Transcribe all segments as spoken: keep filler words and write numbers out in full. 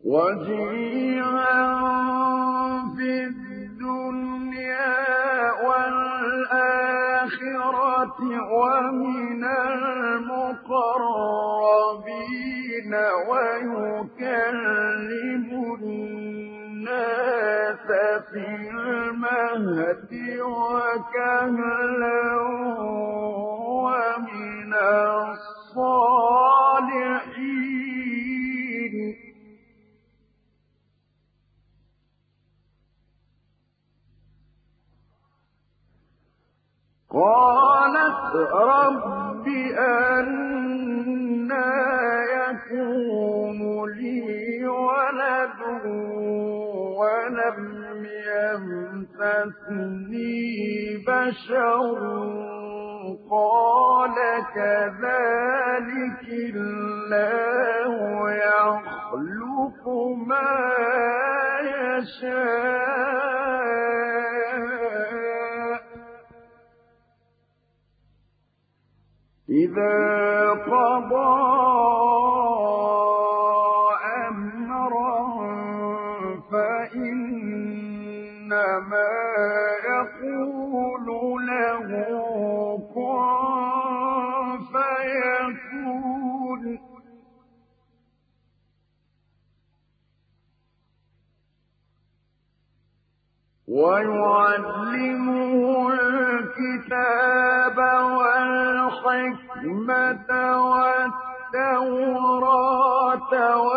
وجيها في الدنيا والآخرة ومن المقربين ويكلم الناس في المهد وكهلا ومن الصالحين. قالت رب أنى يكون لي ولد ولم يمسسني بشر قال كذلك الله يخلق ما يشاء إذا قضى أمرا فإنما يقول له كن فيكون. ويعلمه الكتاب والحكمة والتوراة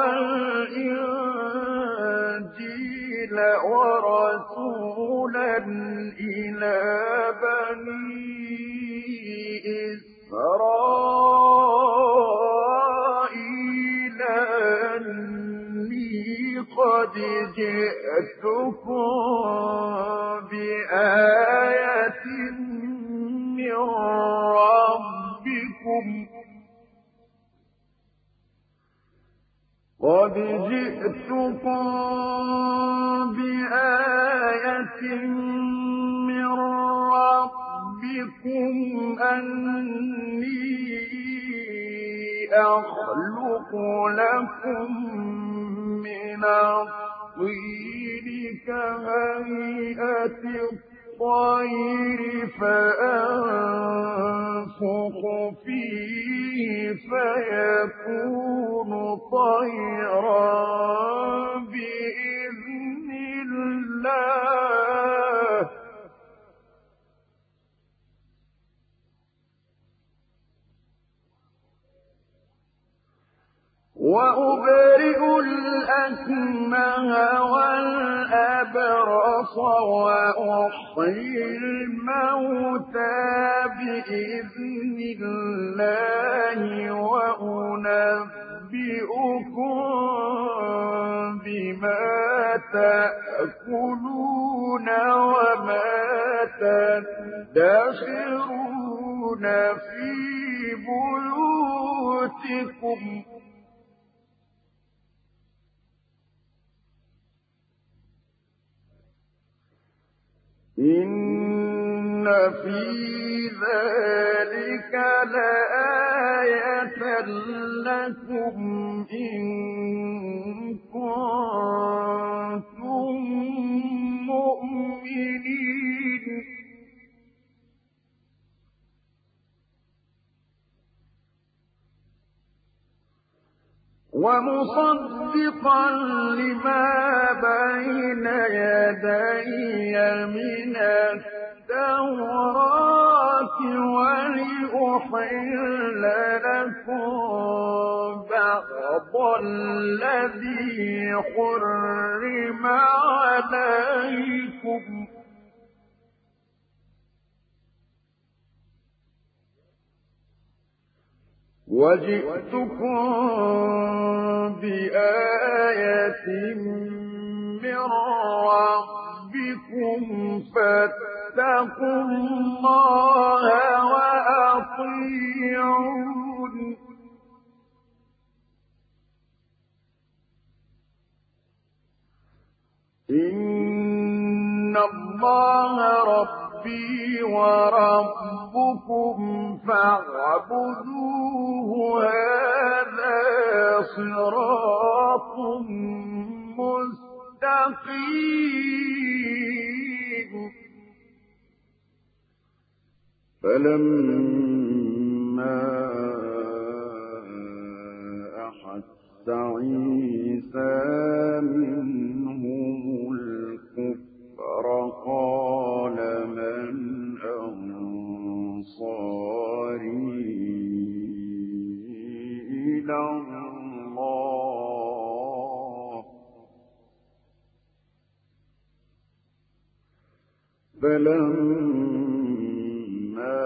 والإنجيل ورسولا إلى بني إسرائيل أني قد جئتكم بآية من ربكم قد جئتكم بآية من ربكم أني أخلق لكم من الطين كهيئة الطير فأنفخ فيه فيكون طيرا بإذن الله. وأبرئ الأكمه والأبرص وأحيي الموتى بإذن الله وأنبئكم بما تأكلون وما تدخرون في بيوتكم إن في ذلك لآية لكم إن كنتم مؤمنين. ومصدقا لما بين يدي من التوراة ولأحل لكم بعض الذي حرم عليكم وجئتكم بآية من ربكم فاتقوا الله وأطيعون. إن الله ربي وربكم فاعبدوه هذا صراط المتقين فلما أحس عيسى منهم الكفر قال من أنصاري إلى الله فلما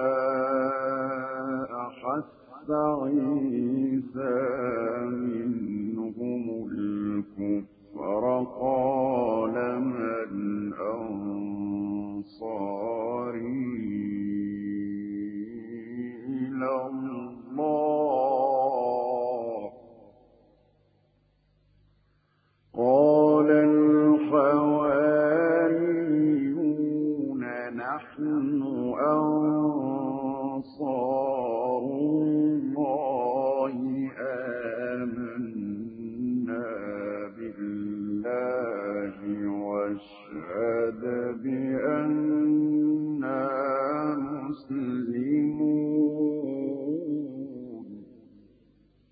أحس عيسى منهم الكفر قال من أنصاري إلى الله قال الحواريون نحن أنصار الله آمنا بالله واشهد بأننا مسلمون